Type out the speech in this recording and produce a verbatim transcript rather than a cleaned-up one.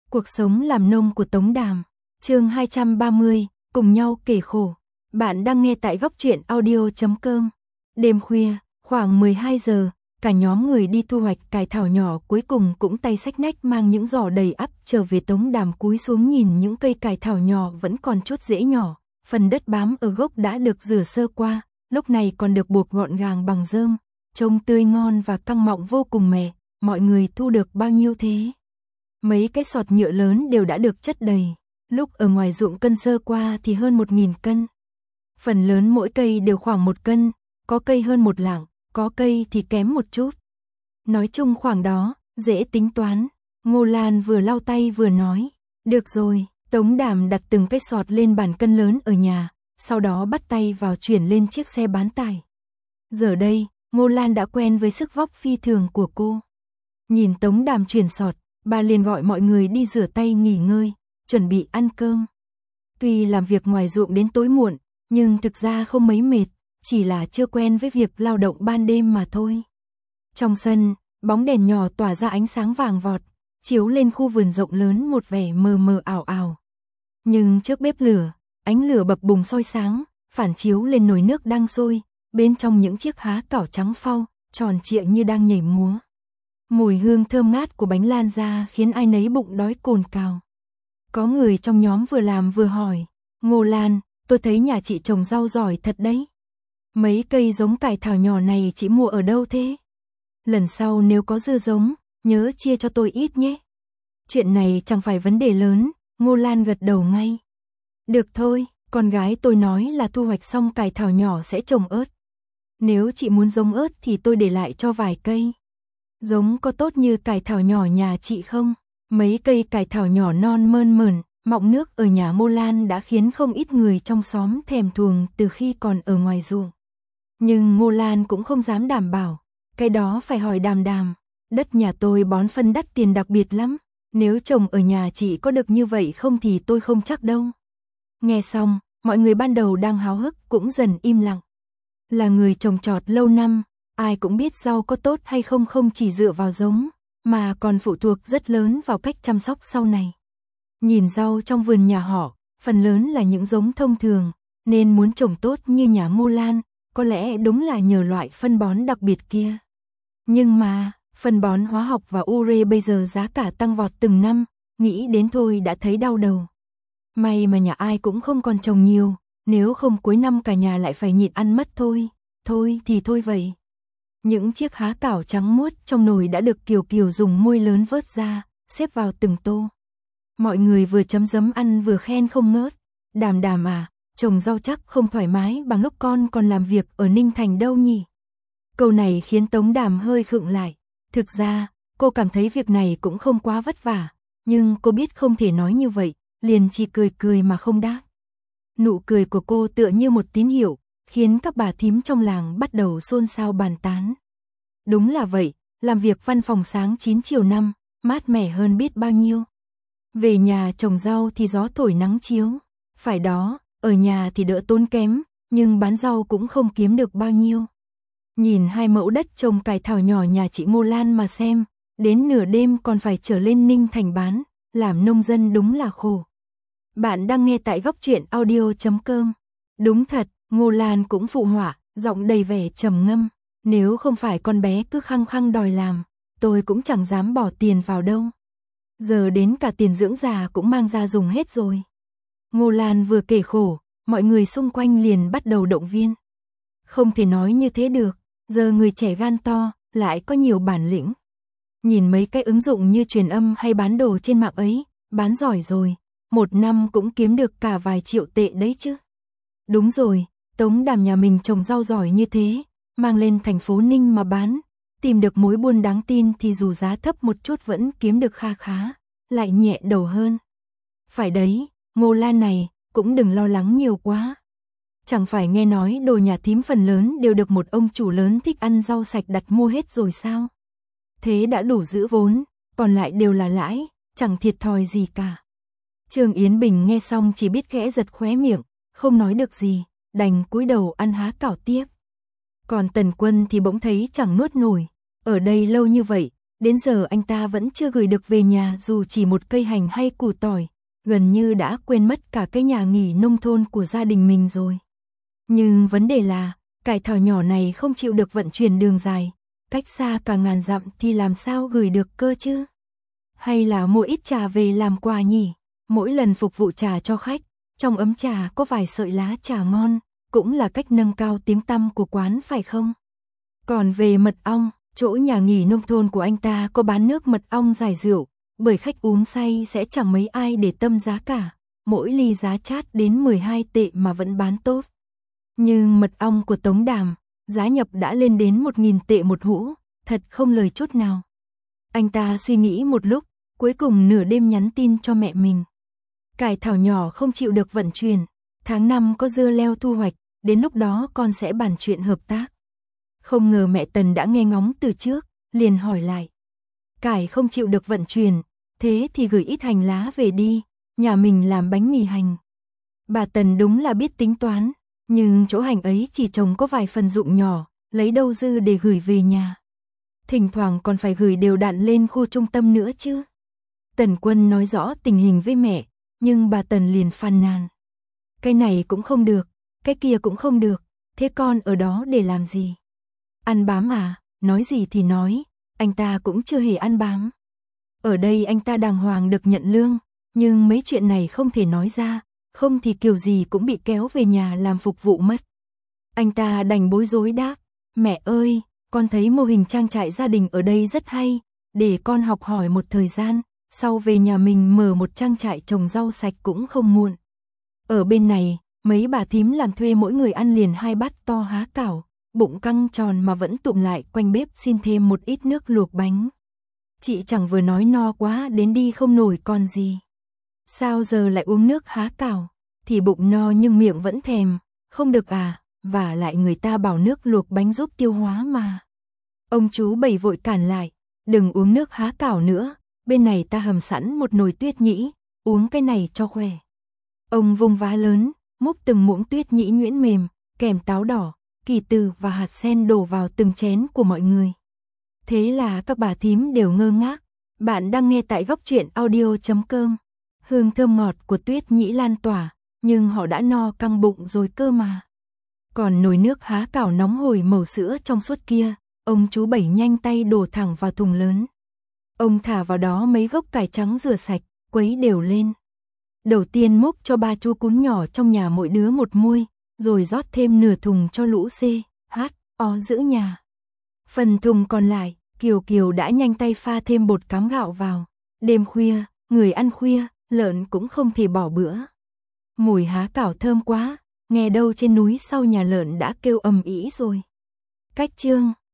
Cuộc sống làm nông của Tống Đàm. Chương hai trăm ba mươi, cùng nhau kể khổ. Bạn đang nghe tại góc truyện audio chấm com. Đêm khuya, khoảng mười hai giờ, cả nhóm người đi thu hoạch cải thảo nhỏ cuối cùng cũng tay xách nách mang những giỏ đầy ắp trở về. Tống Đàm cúi xuống nhìn những cây cải thảo nhỏ vẫn còn chút rễ nhỏ, phần đất bám ở gốc đã được rửa sơ qua, lúc này còn được buộc gọn gàng bằng rơm, trông tươi ngon và căng mọng vô cùng mẻ. Mọi người thu được bao nhiêu thế? Mấy cái sọt nhựa lớn đều đã được chất đầy, lúc ở ngoài ruộng cân sơ qua thì hơn một nghìn cân. Phần lớn mỗi cây đều khoảng một cân, có cây hơn một lạng, có cây thì kém một chút. Nói chung khoảng đó, dễ tính toán. Ngô Lan vừa lau tay vừa nói, được rồi. Tống Đàm đặt từng cái sọt lên bàn cân lớn ở nhà, sau đó bắt tay vào chuyển lên chiếc xe bán tải. Giờ đây, Ngô Lan đã quen với sức vóc phi thường của cô. Nhìn Tống Đàm chuyển sọt, bà liền gọi mọi người đi rửa tay nghỉ ngơi, chuẩn bị ăn cơm. Tuy làm việc ngoài ruộng đến tối muộn, nhưng thực ra không mấy mệt, chỉ là chưa quen với việc lao động ban đêm mà thôi. Trong sân, bóng đèn nhỏ tỏa ra ánh sáng vàng vọt, chiếu lên khu vườn rộng lớn một vẻ mờ mờ ảo ảo. Nhưng trước bếp lửa, ánh lửa bập bùng soi sáng, phản chiếu lên nồi nước đang sôi, bên trong những chiếc há cảo trắng phau, tròn trịa như đang nhảy múa. Mùi hương thơm ngát của bánh lan ra khiến ai nấy bụng đói cồn cào. Có người trong nhóm vừa làm vừa hỏi, Ngô Lan, tôi thấy nhà chị trồng rau giỏi thật đấy. Mấy cây giống cải thảo nhỏ này chị mua ở đâu thế? Lần sau nếu có dưa giống, nhớ chia cho tôi ít nhé. Chuyện này chẳng phải vấn đề lớn, Ngô Lan gật đầu ngay. Được thôi, con gái tôi nói là thu hoạch xong cải thảo nhỏ sẽ trồng ớt. Nếu chị muốn giống ớt thì tôi để lại cho vài cây. Giống có tốt như cải thảo nhỏ nhà chị không? Mấy cây cải thảo nhỏ non mơn mởn, mọng nước ở nhà Ngô Lan đã khiến không ít người trong xóm thèm thuồng từ khi còn ở ngoài ruộng. Nhưng Ngô Lan cũng không dám đảm bảo, cái đó phải hỏi Đàm Đàm. Đất nhà tôi bón phân đắt tiền đặc biệt lắm, nếu trồng ở nhà chị có được như vậy không thì tôi không chắc đâu. Nghe xong, mọi người ban đầu đang háo hức cũng dần im lặng. Là người trồng trọt lâu năm, ai cũng biết rau có tốt hay không không chỉ dựa vào giống, mà còn phụ thuộc rất lớn vào cách chăm sóc sau này. Nhìn rau trong vườn nhà họ, phần lớn là những giống thông thường, nên muốn trồng tốt như nhà Ngô Lan, có lẽ đúng là nhờ loại phân bón đặc biệt kia. Nhưng mà, phân bón hóa học và ure bây giờ giá cả tăng vọt từng năm, nghĩ đến thôi đã thấy đau đầu. May mà nhà ai cũng không còn trồng nhiều, nếu không cuối năm cả nhà lại phải nhịn ăn mất thôi. Thôi thì thôi vậy. Những chiếc há cảo trắng muốt trong nồi đã được Kiều Kiều dùng muôi lớn vớt ra, xếp vào từng tô. Mọi người vừa chấm dấm ăn vừa khen không ngớt. Đàm Đàm à, trồng rau chắc không thoải mái bằng lúc con còn làm việc ở Ninh Thành đâu nhỉ? Câu này khiến Tống Đàm hơi khựng lại. Thực ra, cô cảm thấy việc này cũng không quá vất vả, nhưng cô biết không thể nói như vậy, liền chỉ cười cười mà không đáp. Nụ cười của cô tựa như một tín hiệu, khiến các bà thím trong làng bắt đầu xôn xao bàn tán. Đúng là vậy, làm việc văn phòng sáng chín chiều năm, mát mẻ hơn biết bao nhiêu. Về nhà trồng rau thì gió thổi nắng chiếu. Phải đó, ở nhà thì đỡ tốn kém, nhưng bán rau cũng không kiếm được bao nhiêu. Nhìn hai mẫu đất trồng cải thảo nhỏ nhà chị Ngô Lan mà xem, đến nửa đêm còn phải trở lên Ninh Thành bán, làm nông dân đúng là khổ. Bạn đang nghe tại góc truyện audio chấm com. Đúng thật, Ngô Lan cũng phụ họa, giọng đầy vẻ trầm ngâm. Nếu không phải con bé cứ khăng khăng đòi làm, tôi cũng chẳng dám bỏ tiền vào đâu. Giờ đến cả tiền dưỡng già cũng mang ra dùng hết rồi. Ngô Lan vừa kể khổ, mọi người xung quanh liền bắt đầu động viên. Không thể nói như thế được, giờ người trẻ gan to, lại có nhiều bản lĩnh. Nhìn mấy cái ứng dụng như truyền âm hay bán đồ trên mạng ấy, bán giỏi rồi, một năm cũng kiếm được cả vài triệu tệ đấy chứ. Đúng rồi, Tống Đàm nhà mình trồng rau giỏi như thế, mang lên thành phố Ninh mà bán, tìm được mối buôn đáng tin thì dù giá thấp một chút vẫn kiếm được kha khá, lại nhẹ đầu hơn. Phải đấy, Ngô Lan này, cũng đừng lo lắng nhiều quá. Chẳng phải nghe nói đồ nhà thím phần lớn đều được một ông chủ lớn thích ăn rau sạch đặt mua hết rồi sao? Thế đã đủ giữ vốn, còn lại đều là lãi, chẳng thiệt thòi gì cả. Trương Yến Bình nghe xong chỉ biết khẽ giật khóe miệng, không nói được gì, đành cúi đầu ăn há cảo tiếp. Còn Tần Quân thì bỗng thấy chẳng nuốt nổi, ở đây lâu như vậy, Đến giờ anh ta vẫn chưa gửi được về nhà dù chỉ một cây hành hay củ tỏi, gần như đã quên mất cả cái nhà nghỉ nông thôn của gia đình mình rồi. Nhưng vấn đề là, cải thảo nhỏ này không chịu được vận chuyển đường dài, cách xa cả ngàn dặm thì làm sao gửi được cơ chứ? Hay là mua ít trà về làm quà nhỉ? Mỗi lần phục vụ trà cho khách, trong ấm trà có vài sợi lá trà ngon, cũng là cách nâng cao tiếng tăm của quán phải không? Còn về mật ong, chỗ nhà nghỉ nông thôn của anh ta có bán nước mật ong giải rượu, bởi khách uống say sẽ chẳng mấy ai để tâm giá cả, mỗi ly giá chát đến mười hai tệ mà vẫn bán tốt. Nhưng mật ong của Tống Đàm, giá nhập đã lên đến một nghìn tệ một hũ, thật không lời chút nào. Anh ta suy nghĩ một lúc, cuối cùng nửa đêm nhắn tin cho mẹ mình. Cải thảo nhỏ không chịu được vận chuyển, tháng năm có dưa leo thu hoạch, đến lúc đó con sẽ bàn chuyện hợp tác. Không ngờ mẹ Tần đã nghe ngóng từ trước, liền hỏi lại. Cải không chịu được vận chuyển, thế thì gửi ít hành lá về đi, nhà mình làm bánh mì hành. Bà Tần đúng là biết tính toán, nhưng chỗ hành ấy chỉ trồng có vài phần dụng nhỏ, lấy đâu dư để gửi về nhà. Thỉnh thoảng còn phải gửi đều đặn lên khu trung tâm nữa chứ. Tần Quân nói rõ tình hình với mẹ, nhưng bà Tần liền phàn nàn. Cái này cũng không được, cái kia cũng không được, thế con ở đó để làm gì? Ăn bám à, nói gì thì nói, anh ta cũng chưa hề ăn bám. Ở đây anh ta đàng hoàng được nhận lương, nhưng mấy chuyện này không thể nói ra, không thì kiểu gì cũng bị kéo về nhà làm phục vụ mất. Anh ta đành bối rối đáp, mẹ ơi, con thấy mô hình trang trại gia đình ở đây rất hay, để con học hỏi một thời gian, sau về nhà mình mở một trang trại trồng rau sạch cũng không muộn. Ở bên này, mấy bà thím làm thuê mỗi người ăn liền hai bát to há cảo, bụng căng tròn mà vẫn tụm lại quanh bếp xin thêm một ít nước luộc bánh. Chị chẳng vừa nói no quá đến đi không nổi còn gì. Sao giờ lại uống nước há cảo, thì bụng no nhưng miệng vẫn thèm, không được à, và lại người ta bảo nước luộc bánh giúp tiêu hóa mà. Ông chú Bảy vội cản lại, đừng uống nước há cảo nữa, bên này ta hầm sẵn một nồi tuyết nhĩ, uống cái này cho khỏe. Ông vung vá lớn, múc từng muỗng tuyết nhĩ nhuyễn mềm, kèm táo đỏ, kỳ từ và hạt sen đổ vào từng chén của mọi người. Thế là các bà thím đều ngơ ngác. Bạn đang nghe tại góc truyện audio chấm com. Hương thơm ngọt của tuyết nhĩ lan tỏa, nhưng họ đã no căng bụng rồi cơ mà. Còn nồi nước há cảo nóng hổi màu sữa trong suốt kia, ông chú Bảy nhanh tay đổ thẳng vào thùng lớn. Ông thả vào đó mấy gốc cải trắng rửa sạch, quấy đều lên. Đầu tiên múc cho ba chú cún nhỏ trong nhà mỗi đứa một muôi, rồi rót thêm nửa thùng cho lũ C, H, O giữ nhà. Phần thùng còn lại, Kiều Kiều đã nhanh tay pha thêm bột cám gạo vào. Đêm khuya, người ăn khuya, lợn cũng không thể bỏ bữa. Mùi há cảo thơm quá, nghe đâu trên núi sau nhà lợn đã kêu ầm ĩ rồi. Cách chương